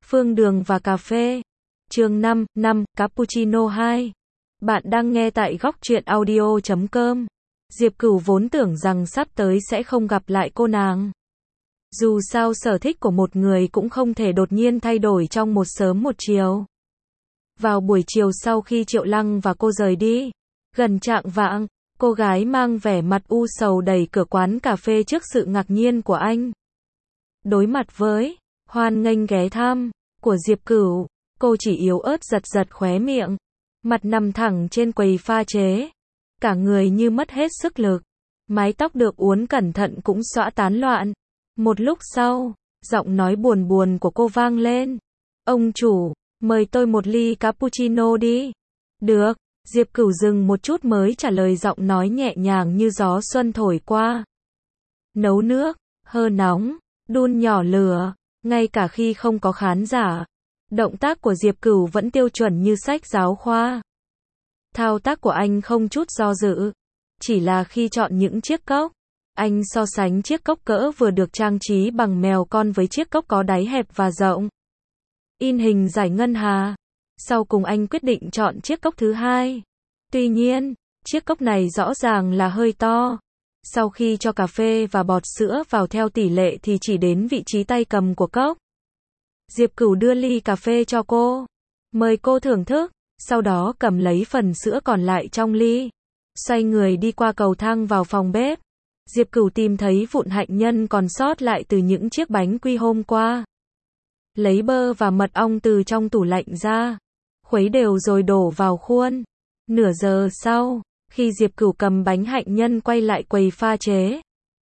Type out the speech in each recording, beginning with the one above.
Phương Đường và cà phê. Chương 5, Cappuccino 2. Bạn đang nghe tại góc truyện audio.com. Diệp Cửu vốn tưởng rằng sắp tới sẽ không gặp lại cô nàng. Dù sao sở thích của một người cũng không thể đột nhiên thay đổi trong một sớm một chiều. Vào buổi chiều sau khi Triệu Lăng và cô rời đi, gần chạng vạng, cô gái mang vẻ mặt u sầu đẩy cửa quán cà phê trước sự ngạc nhiên của anh. Đối mặt với hoan nghênh ghé thăm của Diệp Cửu, cô chỉ yếu ớt giật giật khóe miệng, mặt nằm thẳng trên quầy pha chế, cả người như mất hết sức lực, mái tóc được uốn cẩn thận cũng xõa tán loạn. Một lúc sau, giọng nói buồn buồn của cô vang lên. Ông chủ, mời tôi một ly cappuccino đi. Được, Diệp Cửu dừng một chút mới trả lời giọng nói nhẹ nhàng như gió xuân thổi qua. Nấu nước, hơ nóng, đun nhỏ lửa, ngay cả khi không có khán giả. Động tác của Diệp Cửu vẫn tiêu chuẩn như sách giáo khoa. Thao tác của anh không chút do dự. Chỉ là khi chọn những chiếc cốc, anh so sánh chiếc cốc cỡ vừa được trang trí bằng mèo con với chiếc cốc có đáy hẹp và rộng, in hình giải ngân hà. Sau cùng anh quyết định chọn chiếc cốc thứ hai. Tuy nhiên, chiếc cốc này rõ ràng là hơi to. Sau khi cho cà phê và bọt sữa vào theo tỷ lệ thì chỉ đến vị trí tay cầm của cốc. Diệp Cửu đưa ly cà phê cho cô, mời cô thưởng thức, sau đó cầm lấy phần sữa còn lại trong ly, xoay người đi qua cầu thang vào phòng bếp. Diệp Cửu tìm thấy vụn hạnh nhân còn sót lại từ những chiếc bánh quy hôm qua. Lấy bơ và mật ong từ trong tủ lạnh ra, khuấy đều rồi đổ vào khuôn. Nửa giờ sau, khi Diệp Cửu cầm bánh hạnh nhân quay lại quầy pha chế,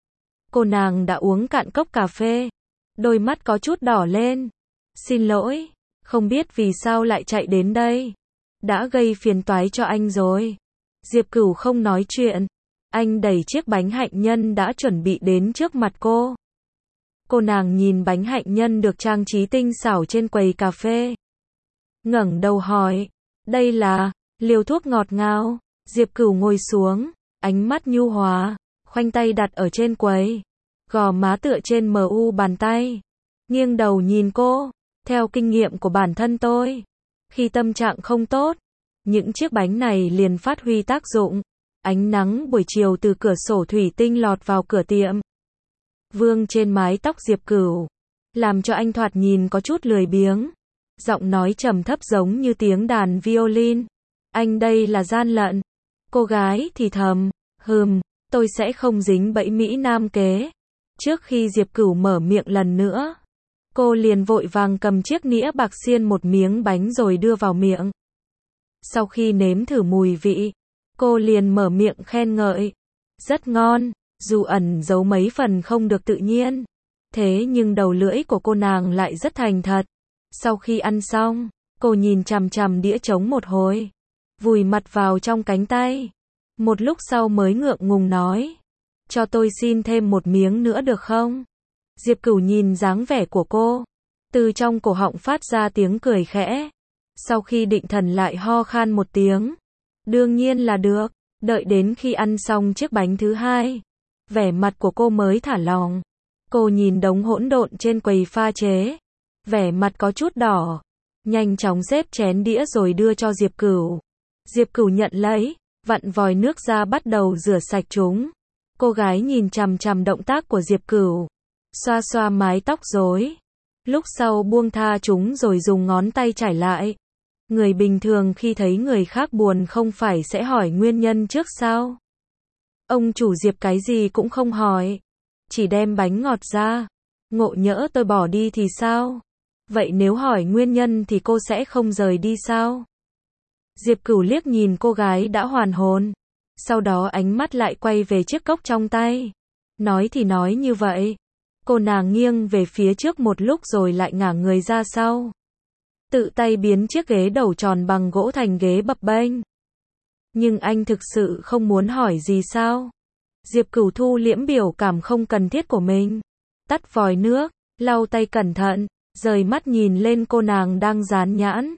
cô nàng đã uống cạn cốc cà phê, đôi mắt có chút đỏ lên. Xin lỗi, không biết vì sao lại chạy đến đây. Đã gây phiền toái cho anh rồi. Diệp Cửu không nói chuyện. Anh đẩy chiếc bánh hạnh nhân đã chuẩn bị đến trước mặt cô. Cô nàng nhìn bánh hạnh nhân được trang trí tinh xảo trên quầy cà phê, ngẩng đầu hỏi, đây là liều thuốc ngọt ngào. Diệp Cửu ngồi xuống, ánh mắt nhu hòa, khoanh tay đặt ở trên quầy, gò má tựa trên mu bàn tay, nghiêng đầu nhìn cô. Theo kinh nghiệm của bản thân tôi, khi tâm trạng không tốt, những chiếc bánh này liền phát huy tác dụng. Ánh nắng buổi chiều từ cửa sổ thủy tinh lọt vào cửa tiệm, vương trên mái tóc Diệp Cửu, làm cho anh thoạt nhìn có chút lười biếng. Giọng nói trầm thấp giống như tiếng đàn violin. Anh đây là gian lận. Cô gái thì thầm, tôi sẽ không dính bẫy Mỹ Nam kế. Trước khi Diệp Cửu mở miệng lần nữa, cô liền vội vàng cầm chiếc nĩa bạc xiên một miếng bánh rồi đưa vào miệng. Sau khi nếm thử mùi vị, cô liền mở miệng khen ngợi. Rất ngon, dù ẩn giấu mấy phần không được tự nhiên. Thế nhưng đầu lưỡi của cô nàng lại rất thành thật. Sau khi ăn xong, cô nhìn chằm chằm đĩa trống một hồi, vùi mặt vào trong cánh tay. Một lúc sau mới ngượng ngùng nói, cho tôi xin thêm một miếng nữa được không? Diệp Cửu nhìn dáng vẻ của cô, từ trong cổ họng phát ra tiếng cười khẽ. Sau khi định thần lại ho khan một tiếng. Đương nhiên là được. Đợi đến khi ăn xong chiếc bánh thứ hai, vẻ mặt của cô mới thả lỏng. Cô nhìn đống hỗn độn trên quầy pha chế, vẻ mặt có chút đỏ, nhanh chóng xếp chén đĩa rồi đưa cho Diệp Cửu. Diệp Cửu nhận lấy, vặn vòi nước ra bắt đầu rửa sạch chúng. Cô gái nhìn chằm chằm động tác của Diệp Cửu, xoa xoa mái tóc rối, lúc sau buông tha chúng rồi dùng ngón tay chải lại. Người bình thường khi thấy người khác buồn không phải sẽ hỏi nguyên nhân trước sao? Ông chủ Diệp cái gì cũng không hỏi, chỉ đem bánh ngọt ra. Ngộ nhỡ tôi bỏ đi thì sao? Vậy nếu hỏi nguyên nhân thì cô sẽ không rời đi sao? Diệp Cửu liếc nhìn cô gái đã hoàn hồn, sau đó ánh mắt lại quay về chiếc cốc trong tay. Nói thì nói như vậy, cô nàng nghiêng về phía trước một lúc rồi lại ngả người ra sau, tự tay biến chiếc ghế đầu tròn bằng gỗ thành ghế bập bênh. Nhưng anh thực sự không muốn hỏi gì sao? Diệp Cửu thu liễm biểu cảm không cần thiết của mình, tắt vòi nước, lau tay cẩn thận, rời mắt nhìn lên cô nàng đang dán nhãn.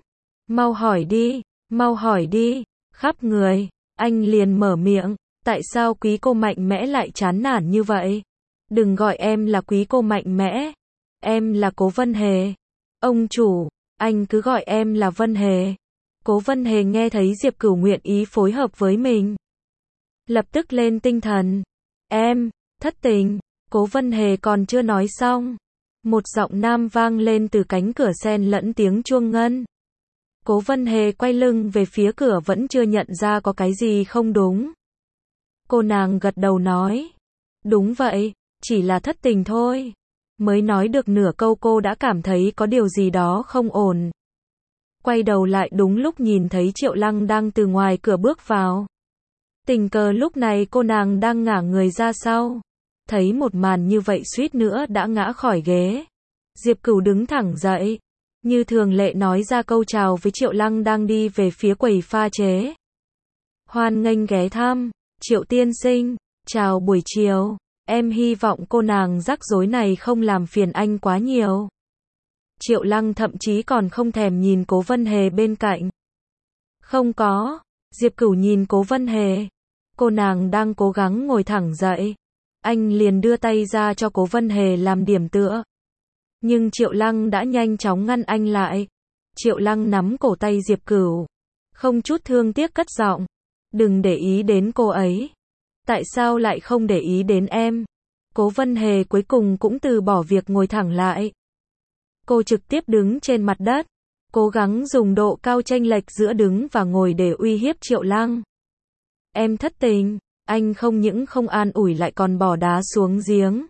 Mau hỏi đi, khắp người. Anh liền mở miệng, tại sao quý cô mạnh mẽ lại chán nản như vậy? Đừng gọi em là quý cô mạnh mẽ, em là Cố Vân Hề. Ông chủ, anh cứ gọi em là Vân Hề. Cố Vân Hề nghe thấy Diệp Cửu nguyện ý phối hợp với mình, lập tức lên tinh thần. Em, thất tình. Cố Vân Hề còn chưa nói xong, một giọng nam vang lên từ cánh cửa xen lẫn tiếng chuông ngân. Cố Vân Hề quay lưng về phía cửa vẫn chưa nhận ra có cái gì không đúng. Cô nàng gật đầu nói, đúng vậy, chỉ là thất tình thôi. Mới nói được nửa câu cô đã cảm thấy có điều gì đó không ổn. Quay đầu lại đúng lúc nhìn thấy Triệu Lăng đang từ ngoài cửa bước vào. Tình cờ lúc này cô nàng đang ngả người ra sau. Thấy một màn như vậy suýt nữa đã ngã khỏi ghế. Diệp Cửu đứng thẳng dậy, như thường lệ nói ra câu chào với Triệu Lăng đang đi về phía quầy pha chế. Hoan nghênh ghé thăm, Triệu tiên sinh, chào buổi chiều. Em hy vọng cô nàng rắc rối này không làm phiền anh quá nhiều. Triệu Lăng thậm chí còn không thèm nhìn Cố Vân Hề bên cạnh. Không có. Diệp Cửu nhìn Cố Vân Hề. Cô nàng đang cố gắng ngồi thẳng dậy. Anh liền đưa tay ra cho Cố Vân Hề làm điểm tựa. Nhưng Triệu Lăng đã nhanh chóng ngăn anh lại. Triệu Lăng nắm cổ tay Diệp Cửu, không chút thương tiếc cất giọng. Đừng để ý đến cô ấy. Tại sao lại không để ý đến em? Cố Vân Hề cuối cùng cũng từ bỏ việc ngồi thẳng lại. Cô trực tiếp đứng trên mặt đất, cố gắng dùng độ cao chênh lệch giữa đứng và ngồi để uy hiếp Triệu Lăng. Em thất tình, anh không những không an ủi lại còn bỏ đá xuống giếng.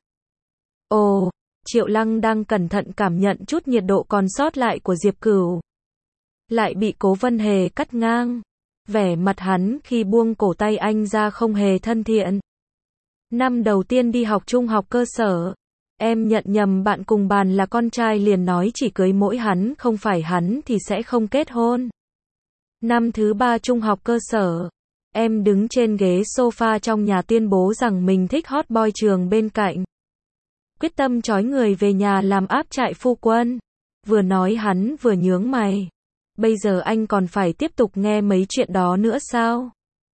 Ồ, Triệu Lăng đang cẩn thận cảm nhận chút nhiệt độ còn sót lại của Diệp Cửu. Lại bị Cố Vân Hề cắt ngang. Vẻ mặt hắn khi buông cổ tay anh ra không hề thân thiện. Năm đầu tiên đi học trung học cơ sở, em nhận nhầm bạn cùng bàn là con trai liền nói chỉ cưới mỗi hắn, không phải hắn thì sẽ không kết hôn. Năm thứ 3 trung học cơ sở, em đứng trên ghế sofa trong nhà tuyên bố rằng mình thích hot boy trường bên cạnh. Quyết tâm trói người về nhà làm áp trại phu quân. Vừa nói hắn vừa nhướng mày. Bây giờ anh còn phải tiếp tục nghe mấy chuyện đó nữa sao?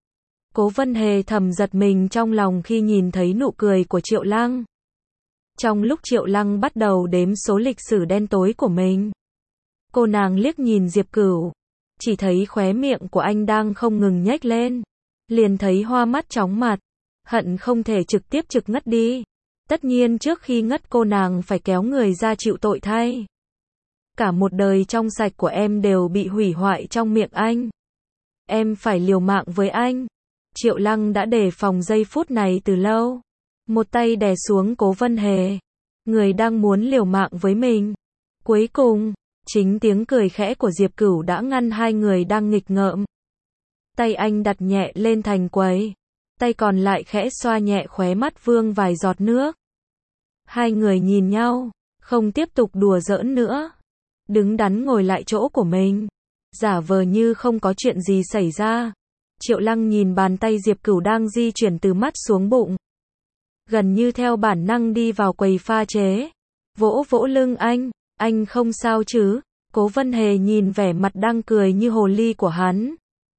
Cố Vân Hề thầm giật mình trong lòng khi nhìn thấy nụ cười của Triệu Lăng. Trong lúc Triệu Lăng bắt đầu đếm số lịch sử đen tối của mình, cô nàng liếc nhìn Diệp Cửu, chỉ thấy khóe miệng của anh đang không ngừng nhếch lên, liền thấy hoa mắt chóng mặt, hận không thể trực tiếp trực ngất đi. Tất nhiên trước khi ngất cô nàng phải kéo người ra chịu tội thay. Cả một đời trong sạch của em đều bị hủy hoại trong miệng anh. Em phải liều mạng với anh. Triệu Lăng đã đề phòng giây phút này từ lâu. Một tay đè xuống Cố Vân Hề. Người đang muốn liều mạng với mình. Cuối cùng, chính tiếng cười khẽ của Diệp Cửu đã ngăn hai người đang nghịch ngợm. Tay anh đặt nhẹ lên thành quầy. Tay còn lại khẽ xoa nhẹ khóe mắt vương vài giọt nước. Hai người nhìn nhau, không tiếp tục đùa giỡn nữa. Đứng đắn ngồi lại chỗ của mình, giả vờ như không có chuyện gì xảy ra. Triệu Lăng nhìn bàn tay Diệp Cửu đang di chuyển từ mắt xuống bụng, gần như theo bản năng đi vào quầy pha chế, vỗ vỗ lưng anh không sao chứ? Cố Vân Hề nhìn vẻ mặt đang cười như hồ ly của hắn,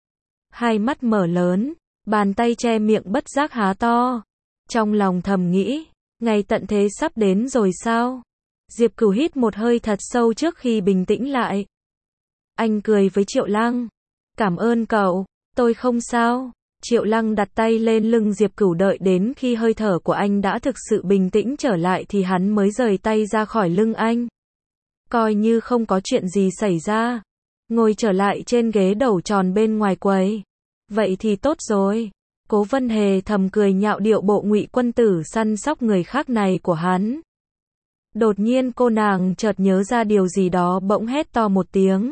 hai mắt mở lớn, bàn tay che miệng bất giác há to, trong lòng thầm nghĩ, ngày tận thế sắp đến rồi sao? Diệp Cửu hít một hơi thật sâu trước khi bình tĩnh lại. Anh cười với Triệu Lăng. Cảm ơn cậu, tôi không sao. Triệu Lăng đặt tay lên lưng Diệp Cửu, đợi đến khi hơi thở của anh đã thực sự bình tĩnh trở lại thì hắn mới rời tay ra khỏi lưng anh. Coi như không có chuyện gì xảy ra. Ngồi trở lại trên ghế đầu tròn bên ngoài quầy. Vậy thì tốt rồi. Cố Vân Hề thầm cười nhạo điệu bộ ngụy quân tử săn sóc người khác này của hắn. Đột nhiên cô nàng chợt nhớ ra điều gì đó, bỗng hét to một tiếng.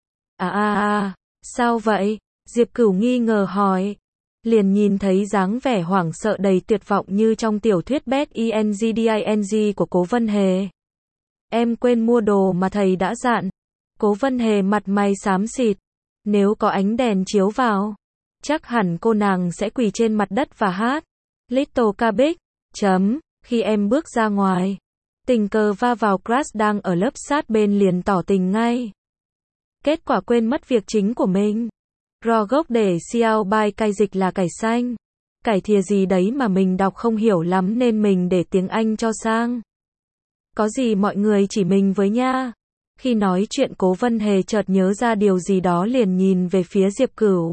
Sao vậy? Diệp Cửu nghi ngờ hỏi. Liền nhìn thấy dáng vẻ hoảng sợ đầy tuyệt vọng như trong tiểu thuyết Best Engding của Cố Vân Hề. Em quên mua đồ mà thầy đã dặn. Cố Vân Hề mặt mày xám xịt. Nếu có ánh đèn chiếu vào, chắc hẳn cô nàng sẽ quỳ trên mặt đất và hát Little Cabbage. Khi em bước ra ngoài, tình cờ va vào Crash đang ở lớp sát bên liền tỏ tình ngay. Kết quả quên mất việc chính của mình. Rò gốc để xiao bai cay dịch là cải xanh. Cải thìa gì đấy mà mình đọc không hiểu lắm nên mình để tiếng Anh cho sang. Có gì mọi người chỉ mình với nha. Khi nói chuyện Cố Vân Hề chợt nhớ ra điều gì đó liền nhìn về phía Diệp Cửu.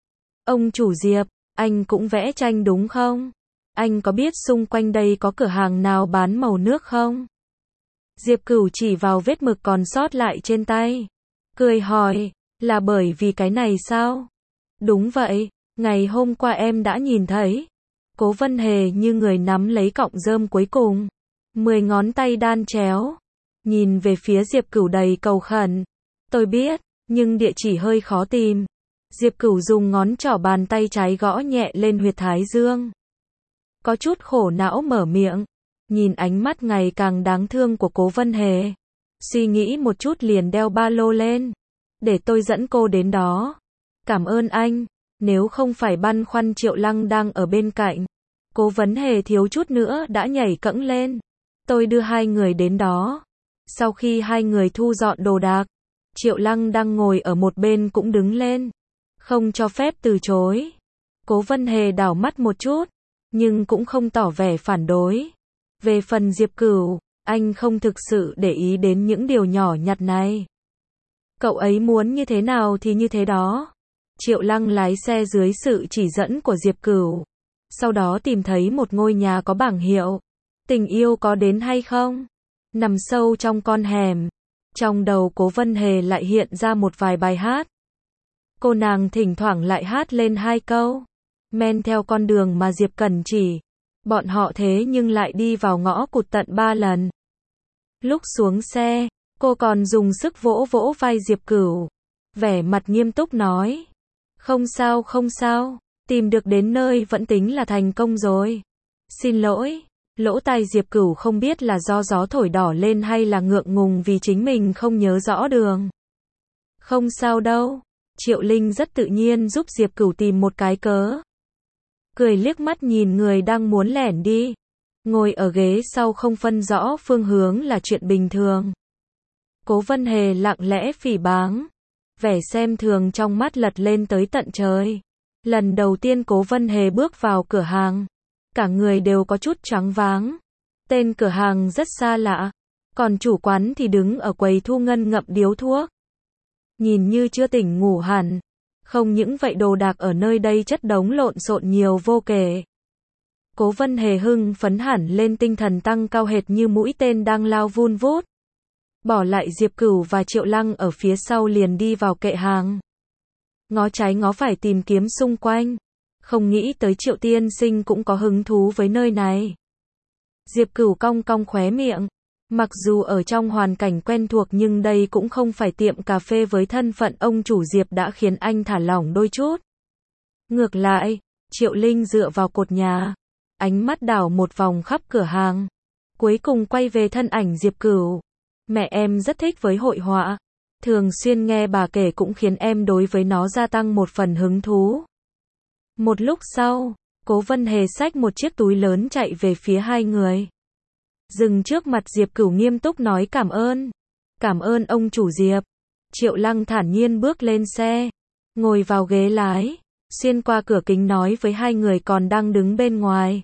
Ông chủ Diệp, anh cũng vẽ tranh đúng không? Anh có biết xung quanh đây có cửa hàng nào bán màu nước không? Diệp Cửu chỉ vào vết mực còn sót lại trên tay. Cười hỏi, là bởi vì cái này sao? Đúng vậy, ngày hôm qua em đã nhìn thấy. Cố Vân Hề như người nắm lấy cọng rơm cuối cùng. 10 ngón tay đan chéo. Nhìn về phía Diệp Cửu đầy cầu khẩn. Tôi biết, nhưng địa chỉ hơi khó tìm. Diệp Cửu dùng ngón trỏ bàn tay trái gõ nhẹ lên huyệt thái dương. Có chút khổ não mở miệng. Nhìn ánh mắt ngày càng đáng thương của Cố Vân Hề. Suy nghĩ một chút liền đeo ba lô lên. Để tôi dẫn cô đến đó. Cảm ơn anh. Nếu không phải băn khoăn Triệu Lăng đang ở bên cạnh. Cố Vân Hề thiếu chút nữa đã nhảy cẫng lên. Tôi đưa hai người đến đó. Sau khi hai người thu dọn đồ đạc, Triệu Lăng đang ngồi ở một bên cũng đứng lên. Không cho phép từ chối. Cố Vân Hề đảo mắt một chút, nhưng cũng không tỏ vẻ phản đối. Về phần Diệp Cửu, anh không thực sự để ý đến những điều nhỏ nhặt này. Cậu ấy muốn như thế nào thì như thế đó. Triệu Lăng lái xe dưới sự chỉ dẫn của Diệp Cửu. Sau đó tìm thấy một ngôi nhà có bảng hiệu. Tình yêu có đến hay không? Nằm sâu trong con hẻm. Trong đầu Cố Vân Hề lại hiện ra một vài bài hát. Cô nàng thỉnh thoảng lại hát lên hai câu. Men theo con đường mà Diệp Cẩn chỉ. Bọn họ thế nhưng lại đi vào ngõ cụt tận 3 lần. Lúc xuống xe, cô còn dùng sức vỗ vỗ vai Diệp Cửu. Vẻ mặt nghiêm túc nói. Không sao không sao, tìm được đến nơi vẫn tính là thành công rồi. Xin lỗi. Lỗ tai Diệp Cửu không biết là do gió thổi đỏ lên hay là ngượng ngùng vì chính mình không nhớ rõ đường. Không sao đâu. Triệu Linh rất tự nhiên giúp Diệp Cửu tìm một cái cớ. Cười liếc mắt nhìn người đang muốn lẻn đi. Ngồi ở ghế sau không phân rõ phương hướng là chuyện bình thường. Cố Vân Hề lặng lẽ phỉ báng. Vẻ xem thường trong mắt lật lên tới tận trời. Lần đầu tiên Cố Vân Hề bước vào cửa hàng. Cả người đều có chút choáng váng. Tên cửa hàng rất xa lạ. Còn chủ quán thì đứng ở quầy thu ngân ngậm điếu thuốc. Nhìn như chưa tỉnh ngủ hẳn. Không những vậy đồ đạc ở nơi đây chất đống lộn xộn nhiều vô kể. Cố Vân Hề hưng phấn hẳn lên, tinh thần tăng cao hệt như mũi tên đang lao vun vút. Bỏ lại Diệp Cửu và Triệu Lăng ở phía sau liền đi vào kệ hàng. Ngó trái ngó phải tìm kiếm xung quanh. Không nghĩ tới Triệu tiên sinh cũng có hứng thú với nơi này. Diệp Cửu cong cong khóe miệng. Mặc dù ở trong hoàn cảnh quen thuộc nhưng đây cũng không phải tiệm cà phê với thân phận ông chủ Diệp đã khiến anh thả lỏng đôi chút. Ngược lại, Triệu Linh dựa vào cột nhà. Ánh mắt đảo một vòng khắp cửa hàng. Cuối cùng quay về thân ảnh Diệp Cửu. Mẹ em rất thích với hội họa. Thường xuyên nghe bà kể cũng khiến em đối với nó gia tăng một phần hứng thú. Một lúc sau, Cố Vân Hề xách một chiếc túi lớn chạy về phía hai người. Dừng trước mặt Diệp Cửu nghiêm túc nói cảm ơn. Cảm ơn ông chủ Diệp. Triệu Lăng thản nhiên bước lên xe. Ngồi vào ghế lái. Xuyên qua cửa kính nói với hai người còn đang đứng bên ngoài.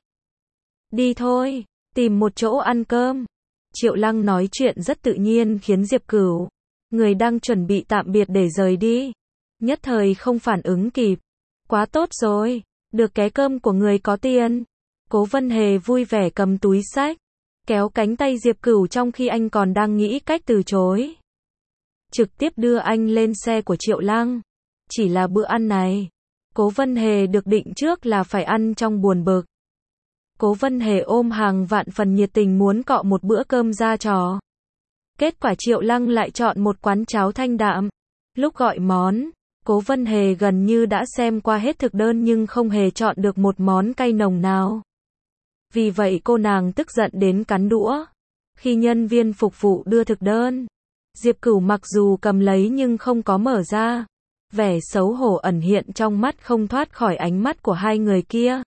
Đi thôi, tìm một chỗ ăn cơm. Triệu Lăng nói chuyện rất tự nhiên khiến Diệp Cửu, người đang chuẩn bị tạm biệt để rời đi, nhất thời không phản ứng kịp. Quá tốt rồi, được ké cơm của người có tiền. Cố Vân Hề vui vẻ cầm túi xách, kéo cánh tay Diệp Cửu trong khi anh còn đang nghĩ cách từ chối. Trực tiếp đưa anh lên xe của Triệu Lăng. Chỉ là bữa ăn này, Cố Vân Hề được định trước là phải ăn trong buồn bực. Cố Vân Hề ôm hàng vạn phần nhiệt tình muốn cọ một bữa cơm ra trò. Kết quả Triệu Lăng lại chọn một quán cháo thanh đạm. Lúc gọi món, Cố Vân Hề gần như đã xem qua hết thực đơn nhưng không hề chọn được một món cay nồng nào. Vì vậy cô nàng tức giận đến cắn đũa. Khi nhân viên phục vụ đưa thực đơn, Diệp Cửu mặc dù cầm lấy nhưng không có mở ra. Vẻ xấu hổ ẩn hiện trong mắt không thoát khỏi ánh mắt của hai người kia.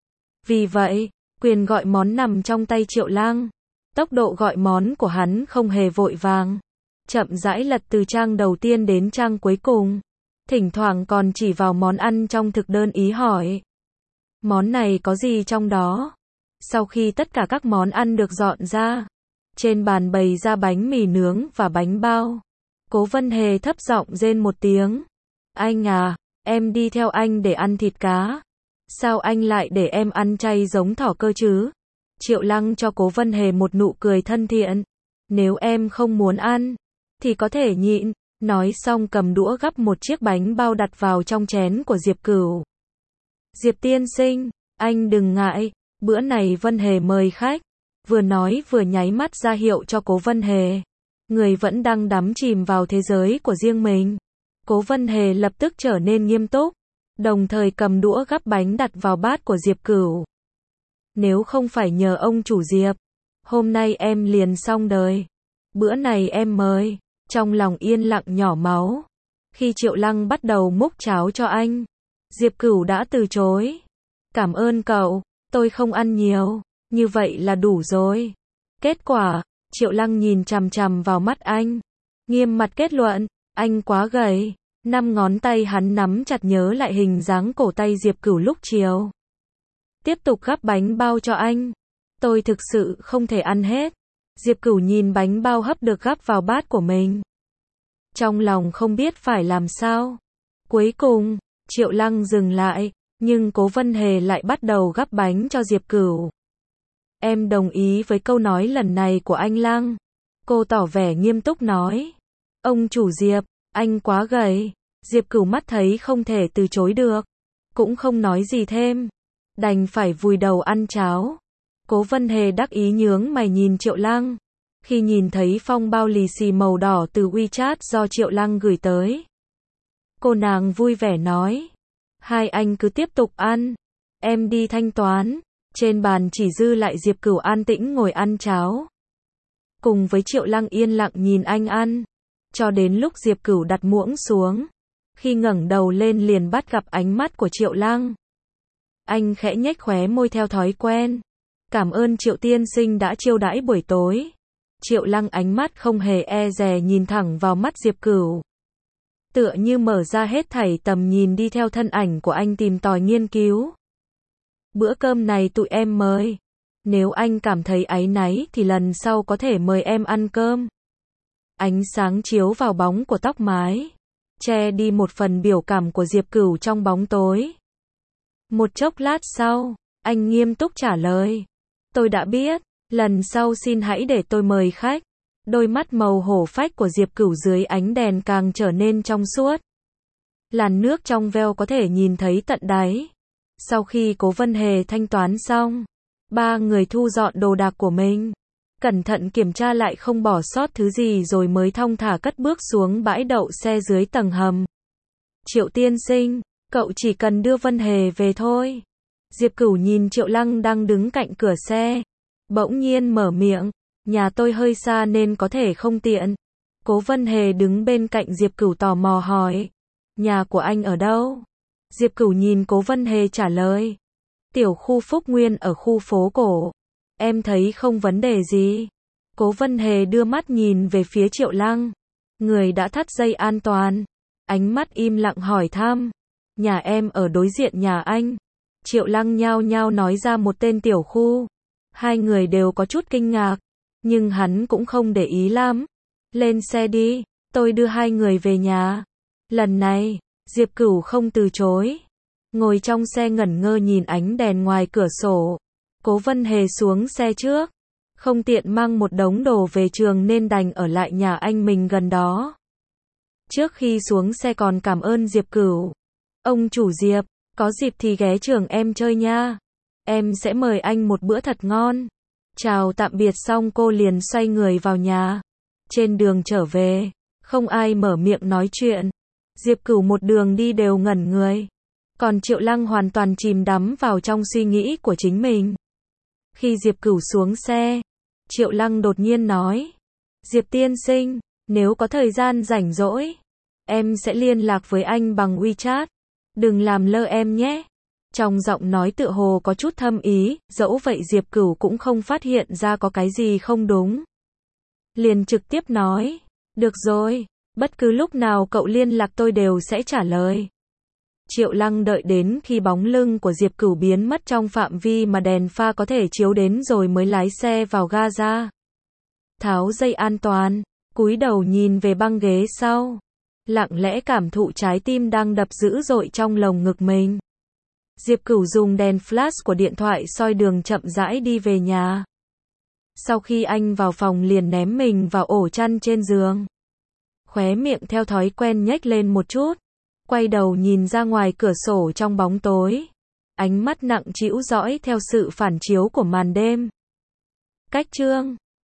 Vì vậy, quyền gọi món nằm trong tay Triệu Lăng. Tốc độ gọi món của hắn không hề vội vàng. Chậm rãi lật từ trang đầu tiên đến trang cuối cùng. Thỉnh thoảng còn chỉ vào món ăn trong thực đơn ý hỏi. Món này có gì trong đó? Sau khi tất cả các món ăn được dọn ra, Trên bàn bày ra bánh mì nướng và bánh bao. Cố Vân Hề thấp giọng rên một tiếng. Anh à, em đi theo anh để ăn thịt cá. Sao anh lại để em ăn chay giống thỏ cơ chứ? Triệu Lăng cho Cố Vân Hề một nụ cười thân thiện. Nếu em không muốn ăn, thì có thể nhịn. Nói xong cầm đũa gắp một chiếc bánh bao đặt vào trong chén của Diệp Cửu. Diệp tiên sinh, anh đừng ngại, bữa này Vân Hề mời khách. Vừa nói vừa nháy mắt ra hiệu cho Cố Vân Hề. Người vẫn đang đắm chìm vào thế giới của riêng mình. Cố Vân Hề lập tức trở nên nghiêm túc, đồng thời cầm đũa gắp bánh đặt vào bát của Diệp Cửu. Nếu không phải nhờ ông chủ Diệp, hôm nay em liền xong đời. Bữa này em mời. Trong lòng yên lặng nhỏ máu. Khi Triệu Lăng bắt đầu múc cháo cho anh, Diệp Cửu đã từ chối. Cảm ơn cậu, tôi không ăn nhiều, như vậy là đủ rồi. Kết quả, Triệu Lăng nhìn chằm chằm vào mắt anh, nghiêm mặt kết luận, anh quá gầy. 5 ngón tay hắn nắm chặt nhớ lại hình dáng cổ tay Diệp Cửu lúc chiều. Tiếp tục gắp bánh bao cho anh. Tôi thực sự không thể ăn hết. Diệp Cửu nhìn bánh bao hấp được gắp vào bát của mình. Trong lòng không biết phải làm sao. Cuối cùng, Triệu Lăng dừng lại, nhưng Cố Vân Hề lại bắt đầu gắp bánh cho Diệp Cửu. Em đồng ý với câu nói lần này của anh Lăng. Cô tỏ vẻ nghiêm túc nói. Ông chủ Diệp, anh quá gầy. Diệp Cửu mắt thấy không thể từ chối được. Cũng không nói gì thêm. Đành phải vùi đầu ăn cháo. Cố Vân Hề đắc ý nhướng mày nhìn Triệu Lăng. Khi nhìn thấy phong bao lì xì màu đỏ từ WeChat do Triệu Lăng gửi tới, cô nàng vui vẻ nói. Hai anh cứ tiếp tục ăn. Em đi thanh toán. Trên bàn chỉ dư lại Diệp Cửu an tĩnh ngồi ăn cháo. Cùng với Triệu Lăng yên lặng nhìn anh ăn. Cho đến lúc Diệp Cửu đặt muỗng xuống. Khi ngẩng đầu lên liền bắt gặp ánh mắt của Triệu Lăng. Anh khẽ nhếch khóe môi theo thói quen. Cảm ơn Triệu tiên sinh đã chiêu đãi buổi tối. Triệu Lăng ánh mắt không hề e dè nhìn thẳng vào mắt Diệp Cửu. Tựa như mở ra hết thảy tầm nhìn đi theo thân ảnh của anh tìm tòi nghiên cứu. Bữa cơm này tụi em mời. Nếu anh cảm thấy áy náy thì lần sau có thể mời em ăn cơm. Ánh sáng chiếu vào bóng của tóc mái, che đi một phần biểu cảm của Diệp Cửu trong bóng tối. Một chốc lát sau, anh nghiêm túc trả lời. Tôi đã biết, lần sau xin hãy để tôi mời khách. Đôi mắt màu hổ phách của Diệp Cửu dưới ánh đèn càng trở nên trong suốt. Làn nước trong veo có thể nhìn thấy tận đáy. Sau khi Cố Vân Hề thanh toán xong, ba người thu dọn đồ đạc của mình. Cẩn thận kiểm tra lại không bỏ sót thứ gì rồi mới thong thả cất bước xuống bãi đậu xe dưới tầng hầm. Triệu tiên sinh, cậu chỉ cần đưa Vân Hề về thôi. Diệp Cửu nhìn Triệu Lăng đang đứng cạnh cửa xe. Bỗng nhiên mở miệng. Nhà tôi hơi xa nên có thể không tiện. Cố Vân Hề đứng bên cạnh Diệp Cửu tò mò hỏi. Nhà của anh ở đâu? Diệp Cửu nhìn Cố Vân Hề trả lời. Tiểu khu Phúc Nguyên ở khu phố cổ. Em thấy không vấn đề gì. Cố Vân Hề đưa mắt nhìn về phía Triệu Lăng. Người đã thắt dây an toàn. Ánh mắt im lặng hỏi thăm. Nhà em ở đối diện nhà anh. Triệu Lăng nhao nhao nói ra một tên tiểu khu. Hai người đều có chút kinh ngạc. Nhưng hắn cũng không để ý lắm. Lên xe đi, tôi đưa hai người về nhà. Lần này, Diệp Cửu không từ chối. Ngồi trong xe ngẩn ngơ nhìn ánh đèn ngoài cửa sổ. Cố Vân Hề xuống xe trước. Không tiện mang một đống đồ về trường nên đành ở lại nhà anh mình gần đó. Trước khi xuống xe còn cảm ơn Diệp Cửu. Ông chủ Diệp, có dịp thì ghé trường em chơi nha. Em sẽ mời anh một bữa thật ngon. Chào tạm biệt xong cô liền xoay người vào nhà. Trên đường trở về, không ai mở miệng nói chuyện. Diệp Cửu một đường đi đều ngẩn người. Còn Triệu Lăng hoàn toàn chìm đắm vào trong suy nghĩ của chính mình. Khi Diệp Cửu xuống xe, Triệu Lăng đột nhiên nói. Diệp tiên sinh, nếu có thời gian rảnh rỗi, em sẽ liên lạc với anh bằng WeChat. Đừng làm lơ em nhé. Trong giọng nói tựa hồ có chút thâm ý, dẫu vậy Diệp Cửu cũng không phát hiện ra có cái gì không đúng. Liền trực tiếp nói. Được rồi, bất cứ lúc nào cậu liên lạc tôi đều sẽ trả lời. Triệu Lăng đợi đến khi bóng lưng của Diệp Cửu biến mất trong phạm vi mà đèn pha có thể chiếu đến rồi mới lái xe vào ga ra. tháo dây an toàn, cúi đầu nhìn về băng ghế sau, lặng lẽ cảm thụ trái tim đang đập dữ dội trong lồng ngực mình. Diệp Cửu dùng đèn flash của điện thoại soi đường chậm rãi đi về nhà. Sau khi anh vào phòng liền ném mình vào ổ chăn trên giường. Khóe miệng theo thói quen nhếch lên một chút, quay đầu nhìn ra ngoài cửa sổ trong bóng tối. Ánh mắt nặng trĩu dõi theo sự phản chiếu của màn đêm. Cách chương